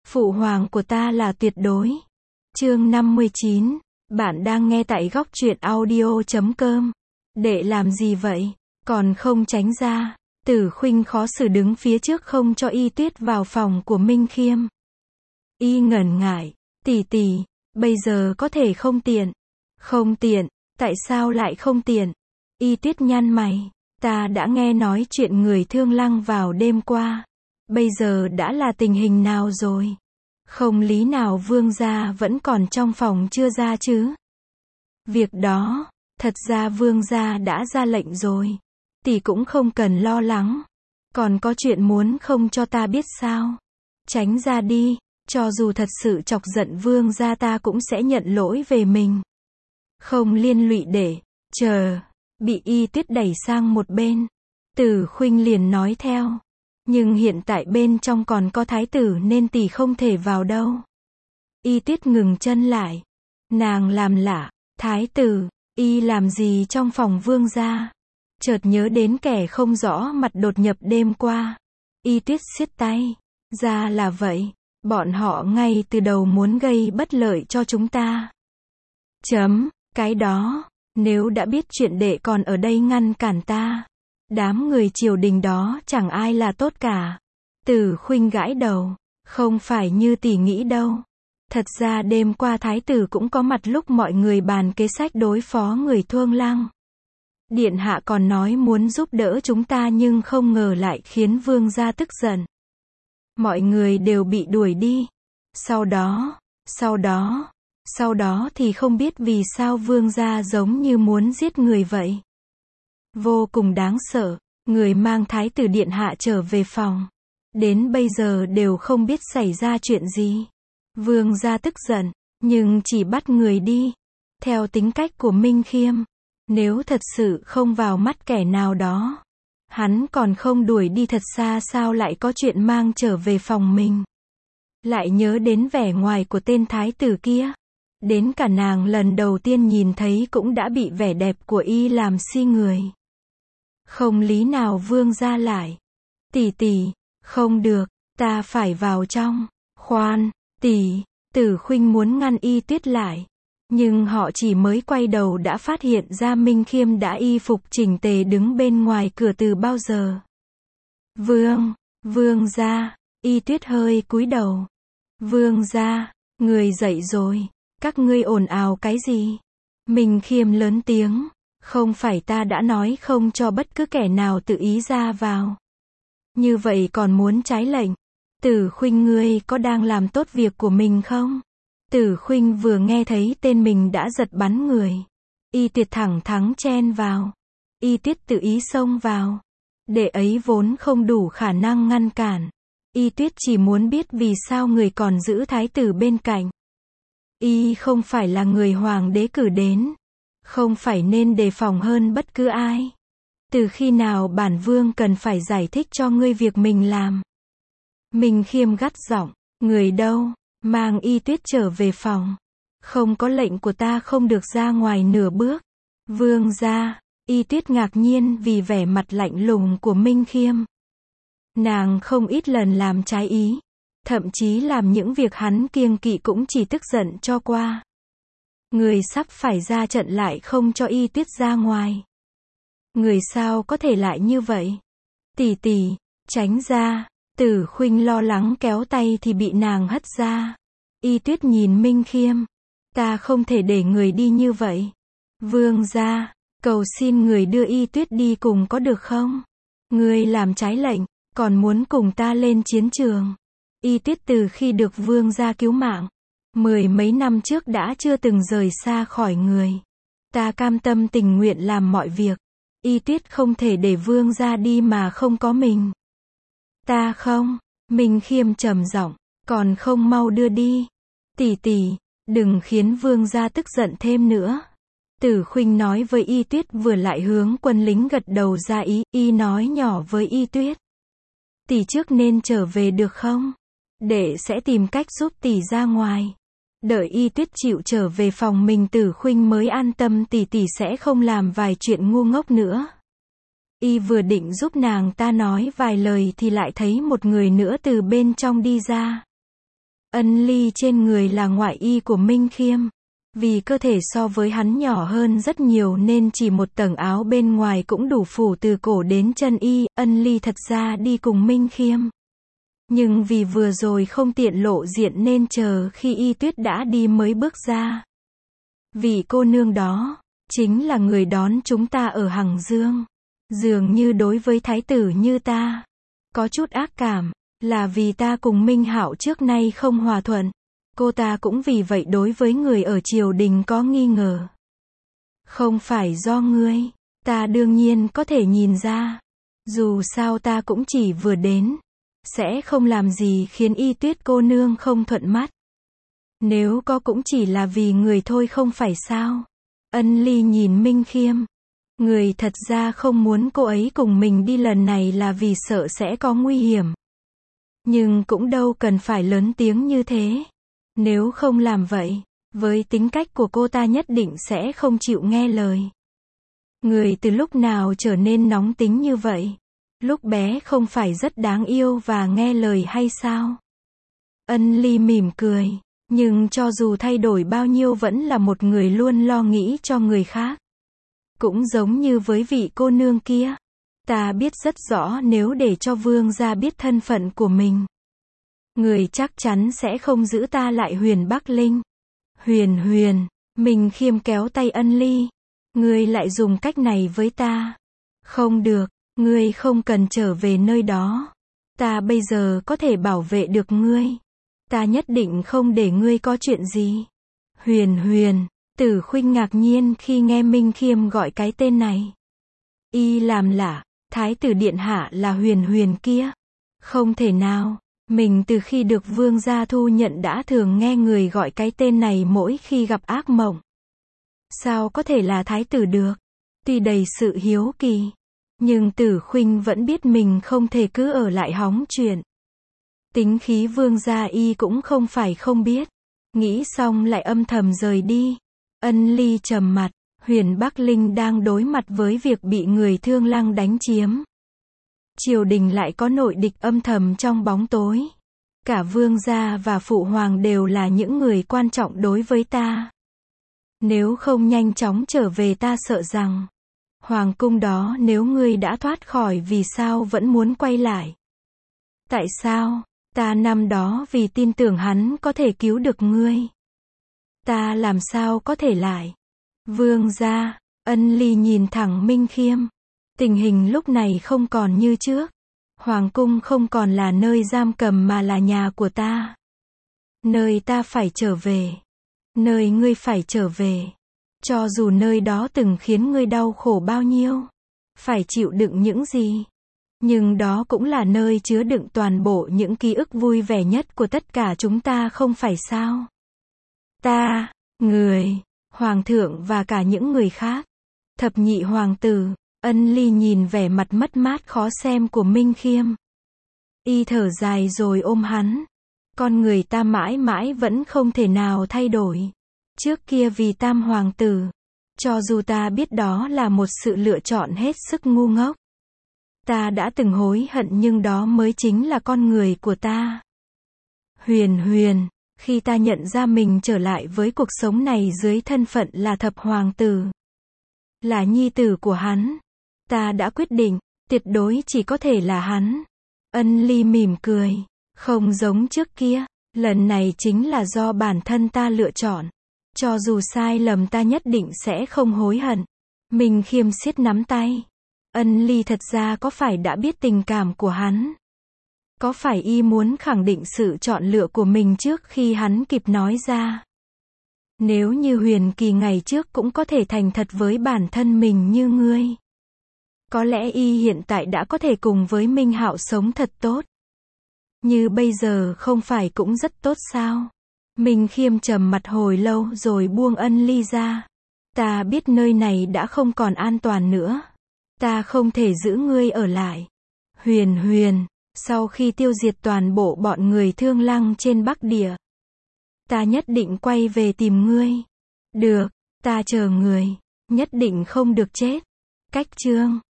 Phụ hoàng của ta là tuyệt đối. Chương 59. Bạn đang nghe tại góc truyện audio.com. Đệ làm gì vậy? Còn không tránh ra. Tử Khuynh khó xử đứng phía trước không cho Y Tuyết vào phòng của Minh Khiêm. Y ngần ngại. Tỷ tỷ, bây giờ có thể không tiện. Không tiện, tại sao lại không tiện? Y Tuyết nhăn mày. Ta đã nghe nói chuyện người Thương Lăng vào đêm qua. Bây giờ đã là tình hình nào rồi? Không lý nào vương gia vẫn còn trong phòng chưa ra chứ? Việc đó, thật ra vương gia đã ra lệnh rồi. Tỷ cũng không cần lo lắng. Còn có chuyện muốn không cho ta biết sao? Tránh ra đi, cho dù thật sự chọc giận vương gia ta cũng sẽ nhận lỗi về mình. Không liên lụy để, chờ, bị Y Tuyết đẩy sang một bên. Tử Khuynh liền nói theo. Nhưng hiện tại bên trong còn có thái tử nên tỷ không thể vào đâu. Y Tuyết ngừng chân lại. Nàng làm lạ, thái tử, y làm gì trong phòng vương gia? Chợt nhớ đến kẻ không rõ mặt đột nhập đêm qua. Y Tuyết siết tay. Ra là vậy, bọn họ ngay từ đầu muốn gây bất lợi cho chúng ta. Cái đó, nếu đã biết chuyện đệ còn ở đây ngăn cản ta. Đám người triều đình đó chẳng ai là tốt cả. Tử Khuynh gãi đầu. Không phải như tỷ nghĩ đâu. Thật ra đêm qua thái tử cũng có mặt lúc mọi người bàn kế sách đối phó người Thương Lăng. Điện hạ còn nói muốn giúp đỡ chúng ta nhưng không ngờ lại khiến vương gia tức giận. Mọi người đều bị đuổi đi. Sau đó thì không biết vì sao vương gia giống như muốn giết người vậy. Vô cùng đáng sợ, người mang thái tử điện hạ trở về phòng. Đến bây giờ đều không biết xảy ra chuyện gì. Vương gia tức giận, nhưng chỉ bắt người đi. Theo tính cách của Minh Khiêm, nếu thật sự không vào mắt kẻ nào đó, hắn còn không đuổi đi thật xa sao lại có chuyện mang trở về phòng mình. Lại nhớ đến vẻ ngoài của tên thái tử kia. Đến cả nàng lần đầu tiên nhìn thấy cũng đã bị vẻ đẹp của y làm si người. Không lý nào vương gia lại. Tỷ, không được, ta phải vào trong. Khoan, tỷ, Tử Khuynh muốn ngăn Y Tuyết lại. Nhưng họ chỉ mới quay đầu đã phát hiện ra Minh Khiêm đã y phục chỉnh tề đứng bên ngoài cửa từ bao giờ. Vương gia, Y Tuyết hơi cúi đầu. Vương gia, người dậy rồi, các ngươi ồn ào cái gì? Minh Khiêm lớn tiếng. Không phải ta đã nói không cho bất cứ kẻ nào tự ý ra vào. Như vậy còn muốn trái lệnh. Tử Khuynh ngươi có đang làm tốt việc của mình không? Tử Khuynh vừa nghe thấy tên mình đã giật bắn người. Y Tuyết thẳng thắn chen vào. Y Tuyết tự ý xông vào. Đệ ấy vốn không đủ khả năng ngăn cản. Y Tuyết chỉ muốn biết vì sao người còn giữ thái tử bên cạnh. Y không phải là người hoàng đế cử đến. Không phải nên đề phòng hơn bất cứ ai. Từ khi nào bản vương cần phải giải thích cho ngươi việc mình làm? Minh Khiêm gắt giọng. Người đâu? Mang Y Tuyết trở về phòng. Không có lệnh của ta không được ra ngoài nửa bước. Vương gia. Y Tuyết ngạc nhiên vì vẻ mặt lạnh lùng của Minh Khiêm. Nàng không ít lần làm trái ý. Thậm chí làm những việc hắn kiêng kỵ cũng chỉ tức giận cho qua. Người sắp phải ra trận lại không cho Y Tuyết ra ngoài. Người sao có thể lại như vậy? Tỷ, tránh ra. Tử Khuynh lo lắng kéo tay thì bị nàng hất ra. Y Tuyết nhìn Minh Khiêm. Ta không thể để người đi như vậy. Vương gia, cầu xin người đưa Y Tuyết đi cùng có được không? Người làm trái lệnh, còn muốn cùng ta lên chiến trường. Y Tuyết từ khi được vương gia cứu mạng, 10 mấy năm trước đã chưa từng rời xa khỏi người. Ta cam tâm tình nguyện làm mọi việc. Y Tuyết không thể để vương gia đi mà không có mình. Ta không. Minh Khiêm trầm giọng. Còn không mau đưa đi. Tỷ, đừng khiến vương gia tức giận thêm nữa. Tử Khuynh nói với Y Tuyết vừa lại hướng quân lính gật đầu ra ý. Y nói nhỏ với Y Tuyết. Tỷ trước nên trở về được không? Đệ sẽ tìm cách giúp tỷ ra ngoài. Đợi Y Tuyết chịu trở về phòng mình Tử Khuynh mới an tâm tỷ sẽ không làm vài chuyện ngu ngốc nữa. Y vừa định giúp nàng ta nói vài lời thì lại thấy một người nữa từ bên trong đi ra. Ân Ly trên người là ngoại y của Minh Khiêm. Vì cơ thể so với hắn nhỏ hơn rất nhiều nên chỉ một tầng áo bên ngoài cũng đủ phủ từ cổ đến chân y. Ân Ly thật ra đi cùng Minh Khiêm. Nhưng vì vừa rồi không tiện lộ diện nên chờ khi Y Tuyết đã đi mới bước ra. Vị cô nương đó chính là người đón chúng ta ở Hằng Dương. Dường như đối với thái tử như ta có chút ác cảm, là vì ta cùng Minh Hạo trước nay không hòa thuận. Cô ta cũng vì vậy đối với người ở triều đình có nghi ngờ. Không phải do ngươi, ta đương nhiên có thể nhìn ra. Dù sao ta cũng chỉ vừa đến, sẽ không làm gì khiến Y Tuyết cô nương không thuận mắt. Nếu có cũng chỉ là vì người thôi không phải sao? Ân Ly nhìn Minh Khiêm. Người thật ra không muốn cô ấy cùng mình đi lần này là vì sợ sẽ có nguy hiểm. Nhưng cũng đâu cần phải lớn tiếng như thế. Nếu không làm vậy, với tính cách của cô ta nhất định sẽ không chịu nghe lời. Người từ lúc nào trở nên nóng tính như vậy? Lúc bé không phải rất đáng yêu và nghe lời hay sao? Ân Ly mỉm cười. Nhưng cho dù thay đổi bao nhiêu vẫn là một người luôn lo nghĩ cho người khác. Cũng giống như với vị cô nương kia. Ta biết rất rõ nếu để cho vương gia biết thân phận của mình, người chắc chắn sẽ không giữ ta lại. Huyền Bắc Linh. Huyền, Minh Khiêm kéo tay Ân Ly. Ngươi lại dùng cách này với ta. Không được, ngươi không cần trở về nơi đó. Ta bây giờ có thể bảo vệ được ngươi. Ta nhất định không để ngươi có chuyện gì. Huyền, Tử Khuynh ngạc nhiên khi nghe Minh Khiêm gọi cái tên này. Y làm lạ, thái tử điện hạ là Huyền kia. Không thể nào, mình từ khi được vương gia thu nhận đã thường nghe người gọi cái tên này mỗi khi gặp ác mộng. Sao có thể là thái tử được? Tuy đầy sự hiếu kỳ, nhưng Tử Khuynh vẫn biết mình không thể cứ ở lại hóng chuyện. Tính khí vương gia y cũng không phải không biết. Nghĩ xong lại âm thầm rời đi. Ân Ly trầm mặt. Huyền Bắc Linh đang đối mặt với việc bị người Thương Lăng đánh chiếm. Triều đình lại có nội địch âm thầm trong bóng tối. Cả vương gia và phụ hoàng đều là những người quan trọng đối với ta. Nếu không nhanh chóng trở về ta sợ rằng hoàng cung đó nếu ngươi đã thoát khỏi vì sao vẫn muốn quay lại? Tại sao? Ta năm đó vì tin tưởng hắn có thể cứu được ngươi. Ta làm sao có thể lại? Vương gia. Ân Ly nhìn thẳng Minh Khiêm. Tình hình lúc này không còn như trước. Hoàng cung không còn là nơi giam cầm mà là nhà của ta. Nơi ta phải trở về. Nơi ngươi phải trở về. Cho dù nơi đó từng khiến ngươi đau khổ bao nhiêu. Phải chịu đựng những gì. Nhưng đó cũng là nơi chứa đựng toàn bộ những ký ức vui vẻ nhất của tất cả chúng ta không phải sao? Ta, người, hoàng thượng và cả những người khác. Thập nhị hoàng tử. Ân Ly nhìn vẻ mặt mất mát khó xem của Minh Khiêm. Y thở dài rồi ôm hắn. Con người ta mãi mãi vẫn không thể nào thay đổi. Trước kia vì tam hoàng tử, cho dù ta biết đó là một sự lựa chọn hết sức ngu ngốc. Ta đã từng hối hận nhưng đó mới chính là con người của ta. Huyền, khi ta nhận ra mình trở lại với cuộc sống này dưới thân phận là thập hoàng tử, là nhi tử của hắn, ta đã quyết định, tuyệt đối chỉ có thể là hắn. Ân Ly mỉm cười, không giống trước kia, lần này chính là do bản thân ta lựa chọn. Cho dù sai lầm ta nhất định sẽ không hối hận. Minh Khiêm siết nắm tay. Ân Ly thật ra có phải đã biết tình cảm của hắn? Có phải y muốn khẳng định sự chọn lựa của mình trước khi hắn kịp nói ra? Nếu như Huyền Kỳ ngày trước cũng có thể thành thật với bản thân mình như ngươi, có lẽ y hiện tại đã có thể cùng với Minh Hạo sống thật tốt. Như bây giờ không phải cũng rất tốt sao? Minh Khiêm trầm mặt hồi lâu rồi buông Ân Ly ra. Ta biết nơi này đã không còn an toàn nữa. Ta không thể giữ ngươi ở lại. Huyền, sau khi tiêu diệt toàn bộ bọn người Thương Lăng trên Bắc Địa, ta nhất định quay về tìm ngươi. Được, ta chờ người, nhất định không được chết. Cách chương